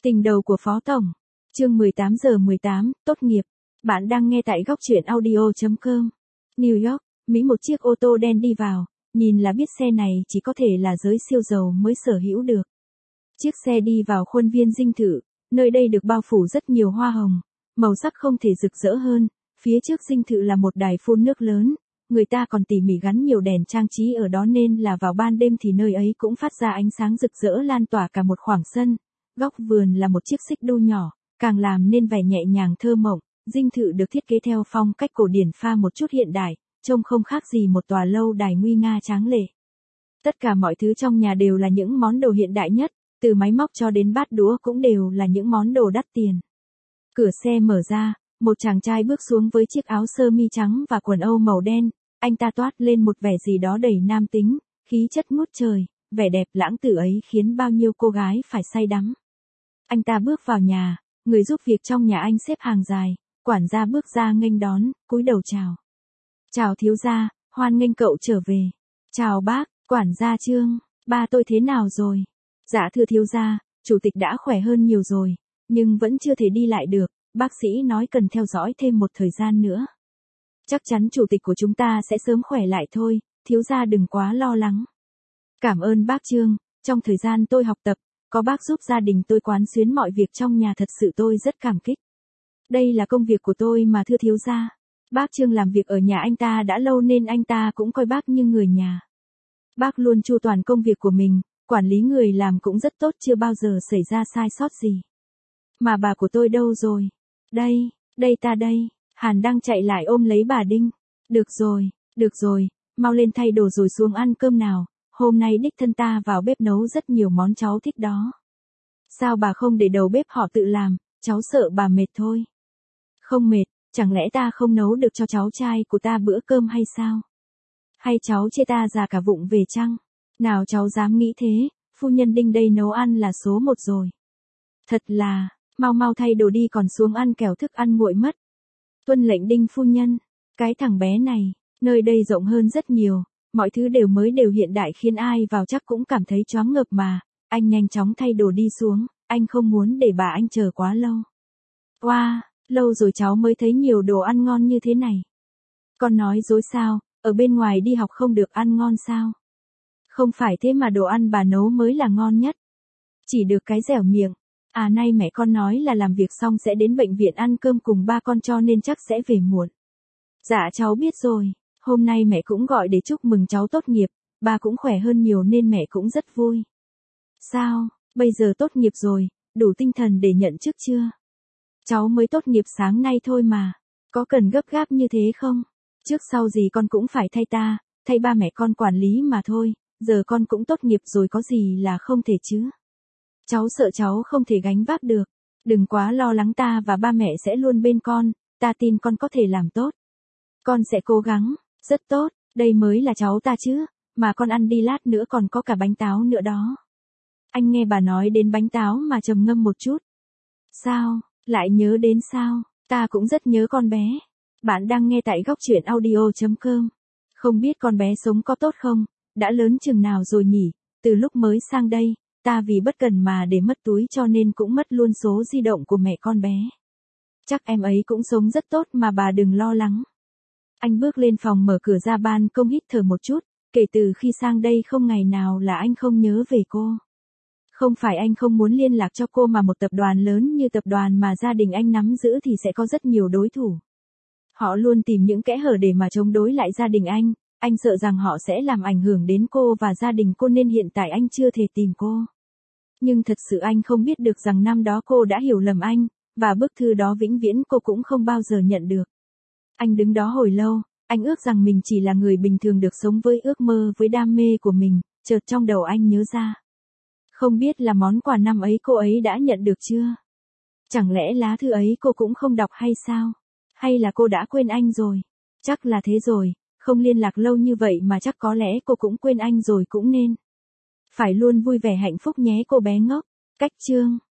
Tình đầu của Phó Tổng. Chương 18:18, tốt nghiệp. Bạn đang nghe tại góc truyện audio.com. New York, Mỹ, một chiếc ô tô đen đi vào, nhìn là biết xe này chỉ có thể là giới siêu giàu mới sở hữu được. Chiếc xe đi vào khuôn viên dinh thự, nơi đây được bao phủ rất nhiều hoa hồng, màu sắc không thể rực rỡ hơn, phía trước dinh thự là một đài phun nước lớn, người ta còn tỉ mỉ gắn nhiều đèn trang trí ở đó nên là vào ban đêm thì nơi ấy cũng phát ra ánh sáng rực rỡ lan tỏa cả một khoảng sân. Góc vườn là một chiếc xích đu nhỏ, càng làm nên vẻ nhẹ nhàng thơ mộng. Dinh thự được thiết kế theo phong cách cổ điển pha một chút hiện đại, trông không khác gì một tòa lâu đài nguy nga tráng lệ. Tất cả mọi thứ trong nhà đều là những món đồ hiện đại nhất, từ máy móc cho đến bát đũa cũng đều là những món đồ đắt tiền. Cửa xe mở ra, một chàng trai bước xuống với chiếc áo sơ mi trắng và quần âu màu đen, anh ta toát lên một vẻ gì đó đầy nam tính, khí chất ngút trời, vẻ đẹp lãng tử ấy khiến bao nhiêu cô gái phải say đắm. Anh ta bước vào nhà, người giúp việc trong nhà anh xếp hàng dài, quản gia bước ra nghênh đón, cúi đầu chào. Chào thiếu gia, hoan nghênh cậu trở về. Chào bác, quản gia Trương, ba tôi thế nào rồi? Dạ thưa thiếu gia, chủ tịch đã khỏe hơn nhiều rồi, nhưng vẫn chưa thể đi lại được, bác sĩ nói cần theo dõi thêm một thời gian nữa. Chắc chắn chủ tịch của chúng ta sẽ sớm khỏe lại thôi, thiếu gia đừng quá lo lắng. Cảm ơn bác Trương, trong thời gian tôi học tập, có bác giúp gia đình tôi quán xuyến mọi việc trong nhà, thật sự tôi rất cảm kích. Đây là công việc của tôi mà thưa thiếu gia. Bác Trương làm việc ở nhà anh ta đã lâu nên anh ta cũng coi bác như người nhà. Bác luôn chu toàn công việc của mình, quản lý người làm cũng rất tốt, chưa bao giờ xảy ra sai sót gì. Mà bà của tôi đâu rồi? Đây ta đây. Hàn đang chạy lại ôm lấy bà Đinh. Được rồi, mau lên thay đồ rồi xuống ăn cơm nào. Hôm nay đích thân ta vào bếp nấu rất nhiều món cháu thích đó. Sao bà không để đầu bếp họ tự làm, cháu sợ bà mệt thôi. Không mệt, chẳng lẽ ta không nấu được cho cháu trai của ta bữa cơm hay sao? Hay cháu chê ta già cả vụng về chăng? Nào cháu dám nghĩ thế, phu nhân Đinh đây nấu ăn là số một rồi. Thật là, mau thay đồ đi còn xuống ăn kẻo thức ăn nguội mất. Tuân lệnh Đinh phu nhân. Cái thằng bé này, nơi đây rộng hơn rất nhiều. Mọi thứ đều hiện đại khiến ai vào chắc cũng cảm thấy choáng ngợp mà. Anh nhanh chóng thay đồ đi xuống, anh không muốn để bà anh chờ quá lâu. Wow, lâu rồi cháu mới thấy nhiều đồ ăn ngon như thế này. Con nói dối sao, ở bên ngoài đi học không được ăn ngon sao? Không phải thế mà đồ ăn bà nấu mới là ngon nhất. Chỉ được cái dẻo miệng. À nay mẹ con nói là làm việc xong sẽ đến bệnh viện ăn cơm cùng ba con cho nên chắc sẽ về muộn. Dạ cháu biết rồi. Hôm nay mẹ cũng gọi để chúc mừng cháu tốt nghiệp, ba cũng khỏe hơn nhiều nên mẹ cũng rất vui. Sao, bây giờ tốt nghiệp rồi, đủ tinh thần để nhận chức chưa? Cháu mới tốt nghiệp sáng nay thôi mà, có cần gấp gáp như thế không? Trước sau gì con cũng phải thay ba mẹ con quản lý mà thôi, giờ con cũng tốt nghiệp rồi có gì là không thể chứ? Cháu sợ cháu không thể gánh vác được, đừng quá lo lắng, ta và ba mẹ sẽ luôn bên con, ta tin con có thể làm tốt. Con sẽ cố gắng. Rất tốt, đây mới là cháu ta chứ, mà con ăn đi, lát nữa còn có cả bánh táo nữa đó. Anh nghe bà nói đến bánh táo mà trầm ngâm một chút. Sao, lại nhớ đến sao? Ta cũng rất nhớ con bé. Bạn đang nghe tại góc truyện audio.com. Không biết con bé sống có tốt không, đã lớn chừng nào rồi nhỉ, từ lúc mới sang đây, ta vì bất cần mà để mất túi cho nên cũng mất luôn số di động của mẹ con bé. Chắc em ấy cũng sống rất tốt mà bà đừng lo lắng. Anh bước lên phòng mở cửa ra ban công hít thở một chút, kể từ khi sang đây không ngày nào là anh không nhớ về cô. Không phải anh không muốn liên lạc cho cô mà một tập đoàn lớn như tập đoàn mà gia đình anh nắm giữ thì sẽ có rất nhiều đối thủ. Họ luôn tìm những kẽ hở để mà chống đối lại gia đình anh sợ rằng họ sẽ làm ảnh hưởng đến cô và gia đình cô nên hiện tại anh chưa thể tìm cô. Nhưng thật sự anh không biết được rằng năm đó cô đã hiểu lầm anh, và bức thư đó vĩnh viễn cô cũng không bao giờ nhận được. Anh đứng đó hồi lâu, anh ước rằng mình chỉ là người bình thường được sống với ước mơ với đam mê của mình, chợt trong đầu anh nhớ ra. Không biết là món quà năm ấy cô ấy đã nhận được chưa? Chẳng lẽ lá thư ấy cô cũng không đọc hay sao? Hay là cô đã quên anh rồi? Chắc là thế rồi, không liên lạc lâu như vậy mà chắc có lẽ cô cũng quên anh rồi cũng nên. Phải luôn vui vẻ hạnh phúc nhé cô bé ngốc. Cách chương